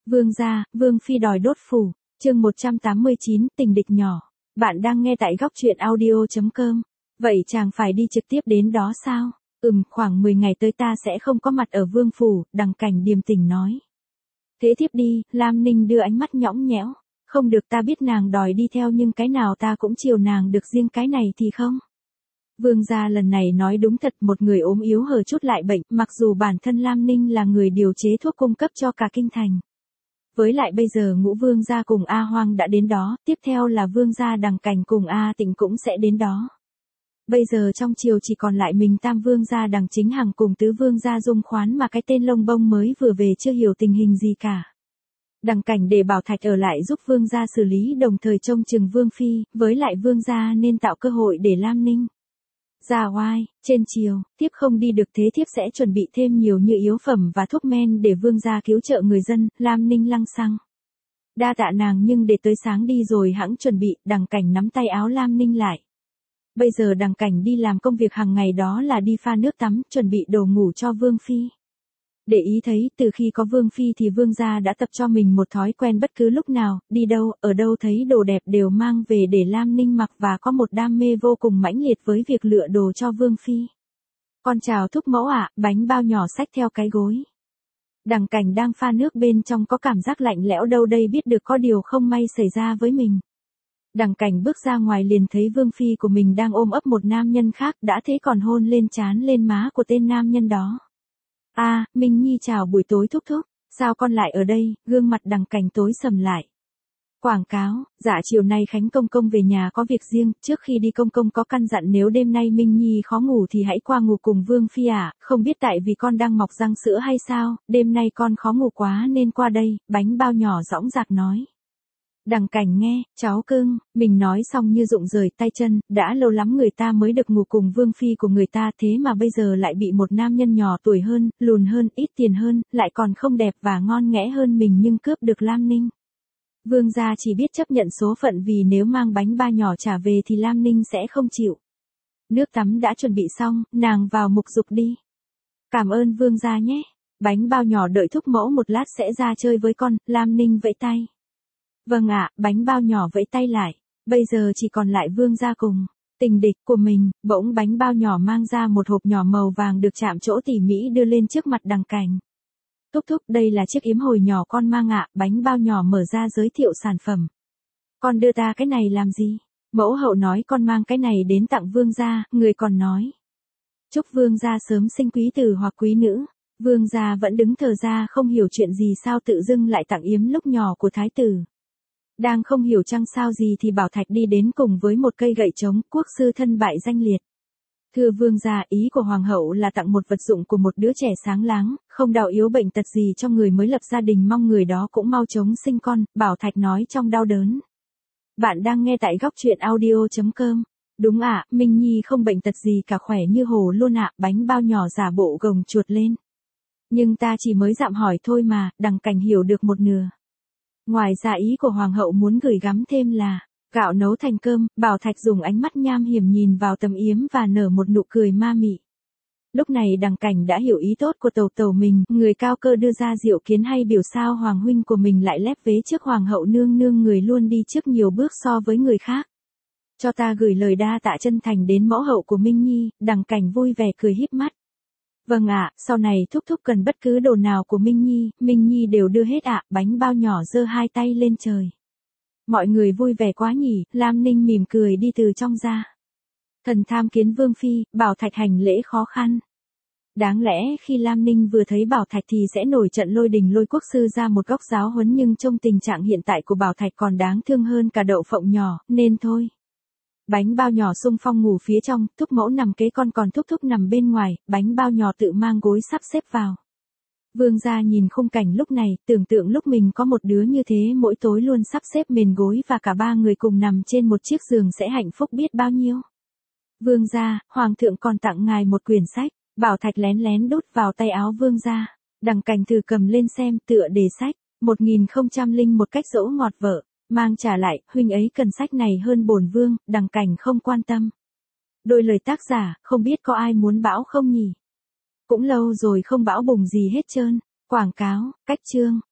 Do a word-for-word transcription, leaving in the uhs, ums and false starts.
Vương gia, Vương phi đòi đốt phủ, chương một trăm tám mươi chín, tình địch nhỏ. Bạn đang nghe tại góc truyện audio chấm com. Vậy chàng phải đi trực tiếp đến đó sao? Ừm, khoảng mười ngày tới ta sẽ không có mặt ở Vương phủ, Đằng Cảnh điềm tĩnh nói. Thế tiếp đi, Lam Ninh đưa ánh mắt nhõng nhẽo. Không được, ta biết nàng đòi đi theo nhưng cái nào ta cũng chiều nàng được, riêng cái này thì không. Vương gia lần này nói đúng thật, một người ốm yếu hờ chút lại bệnh, mặc dù bản thân Lam Ninh là người điều chế thuốc cung cấp cho cả kinh thành. Với lại bây giờ Ngũ Vương gia cùng A Hoang đã đến đó, tiếp theo là Vương gia Đằng Cảnh cùng A Tịnh cũng sẽ đến đó. Bây giờ trong triều chỉ còn lại mình Tam Vương gia Đằng Chính Hằng cùng Tứ Vương gia Dung Khoán mà cái tên lông bông mới vừa về chưa hiểu tình hình gì cả. Đằng Cảnh để Bảo Thạch ở lại giúp Vương gia xử lý, đồng thời trông chừng Vương phi, với lại Vương gia nên tạo cơ hội để Lam Ninh ra oai. Trên triều, thiếp không đi được, thế thiếp sẽ chuẩn bị thêm nhiều như yếu phẩm và thuốc men để Vương gia cứu trợ người dân. Lam Ninh lăng xăng. Đa tạ nàng, nhưng để tới sáng đi rồi hẵng chuẩn bị. Đằng Cảnh nắm tay áo Lam Ninh lại. Bây giờ Đằng Cảnh đi làm công việc hàng ngày đó là đi pha nước tắm, chuẩn bị đồ ngủ cho Vương phi. Để ý thấy, từ khi có Vương phi thì Vương gia đã tập cho mình một thói quen, bất cứ lúc nào, đi đâu, ở đâu thấy đồ đẹp đều mang về để Lam Ninh mặc, và có một đam mê vô cùng mãnh liệt với việc lựa đồ cho Vương phi. Con chào thúc mẫu ạ, bánh bao nhỏ xách theo cái gối. Đằng Cảnh đang pha nước, bên trong có cảm giác lạnh lẽo đâu đây, biết được có điều không may xảy ra với mình. Đằng Cảnh bước ra ngoài liền thấy Vương phi của mình đang ôm ấp một nam nhân khác, đã thế còn hôn lên trán lên má của tên nam nhân đó. A, à, Minh Nhi chào buổi tối thúc thúc, sao con lại ở đây? Gương mặt Đằng Cảnh tối sầm lại. Quảng cáo, dạ chiều nay Khánh công công về nhà có việc riêng, trước khi đi công công có căn dặn nếu đêm nay Minh Nhi khó ngủ thì hãy qua ngủ cùng Vương phi à, không biết tại vì con đang mọc răng sữa hay sao, đêm nay con khó ngủ quá nên qua đây. Bánh bao nhỏ dõng dạc nói. Đằng Cảnh nghe, cháu cưng, mình nói xong như rụng rời tay chân, đã lâu lắm người ta mới được ngủ cùng Vương phi của người ta, thế mà bây giờ lại bị một nam nhân nhỏ tuổi hơn, lùn hơn, ít tiền hơn, lại còn không đẹp và ngon nghẽ hơn mình nhưng cướp được Lam Ninh. Vương gia chỉ biết chấp nhận số phận, vì nếu mang bánh ba nhỏ trả về thì Lam Ninh sẽ không chịu. Nước tắm đã chuẩn bị xong, nàng vào mục dục đi. Cảm ơn Vương gia nhé. Bánh bao nhỏ đợi thúc mẫu một lát sẽ ra chơi với con. Lam Ninh vẫy tay. Vâng ạ, bánh bao nhỏ vẫy tay lại. Bây giờ chỉ còn lại Vương gia cùng tình địch của mình. Bỗng bánh bao nhỏ mang ra một hộp nhỏ màu vàng được chạm trổ tỉ mỉ đưa lên trước mặt Đằng Cảnh. Thúc thúc, đây là chiếc yếm hồi nhỏ con mang ạ. Bánh bao nhỏ mở ra giới thiệu sản phẩm. Con đưa ta cái này làm gì? Mẫu hậu nói con mang cái này đến tặng Vương gia. Người còn nói chúc Vương gia sớm sinh quý tử hoặc quý nữ. Vương gia vẫn đứng thờ ra không hiểu chuyện gì, sao tự dưng lại tặng yếm lúc nhỏ của thái tử. Đang không hiểu chăng sao gì thì Bảo Thạch đi đến cùng với một cây gậy trống. Quốc sư thân bại danh liệt. Thưa Vương gia, ý của Hoàng hậu là tặng một vật dụng của một đứa trẻ sáng láng, không đau yếu bệnh tật gì cho người mới lập gia đình, mong người đó cũng mau chóng sinh con. Bảo Thạch nói trong đau đớn. Bạn đang nghe tại góc truyện audio chấm com. Đúng ạ, à, Minh Nhi không bệnh tật gì cả, khỏe như hồ luôn ạ. Bánh bao nhỏ giả bộ gồng chuột lên. Nhưng ta chỉ mới dạm hỏi thôi mà. Đằng Cảnh hiểu được một nửa. Ngoài ra ý của Hoàng hậu muốn gửi gắm thêm là gạo nấu thành cơm. Bảo Thạch dùng ánh mắt nham hiểm nhìn vào tấm yếm và nở một nụ cười ma mị. Lúc này Đằng Cảnh đã hiểu ý tốt của tàu tàu mình, người cao cơ đưa ra diệu kiến hay biểu sao Hoàng huynh của mình lại lép vế trước Hoàng hậu nương nương, người luôn đi trước nhiều bước so với người khác. Cho ta gửi lời đa tạ chân thành đến mẫu hậu của Minh Nhi. Đằng Cảnh vui vẻ cười híp mắt. Vâng ạ, sau này thúc thúc cần bất cứ đồ nào của Minh Nhi, Minh Nhi đều đưa hết ạ. Bánh bao nhỏ giơ hai tay lên trời. Mọi người vui vẻ quá nhỉ. Lam Ninh mỉm cười đi từ trong ra. Thần tham kiến Vương phi. Bảo Thạch hành lễ khó khăn. Đáng lẽ khi Lam Ninh vừa thấy Bảo Thạch thì sẽ nổi trận lôi đình lôi quốc sư ra một góc giáo huấn, nhưng trong tình trạng hiện tại của Bảo Thạch còn đáng thương hơn cả đậu phộng nhỏ, nên thôi. Bánh bao nhỏ xung phong ngủ phía trong, thúc mẫu nằm kế con, còn thúc thúc nằm bên ngoài. Bánh bao nhỏ tự mang gối sắp xếp vào. Vương gia nhìn khung cảnh lúc này, tưởng tượng lúc mình có một đứa như thế mỗi tối luôn sắp xếp mền gối và cả ba người cùng nằm trên một chiếc giường sẽ hạnh phúc biết bao nhiêu. Vương gia, Hoàng thượng còn tặng ngài một quyển sách. Bảo Thạch lén lén đút vào tay áo Vương gia. Đằng Cảnh thử cầm lên xem, tựa đề sách một nghìn không trăm lẻ một cách dỗ ngọt vợ. Mang trả lại, huynh ấy cần sách này hơn bổn vương. Đằng Cảnh không quan tâm. Đôi lời tác giả, không biết có ai muốn bão không nhỉ? Cũng lâu rồi không bão bùng gì hết trơn. Quảng cáo, cách chương.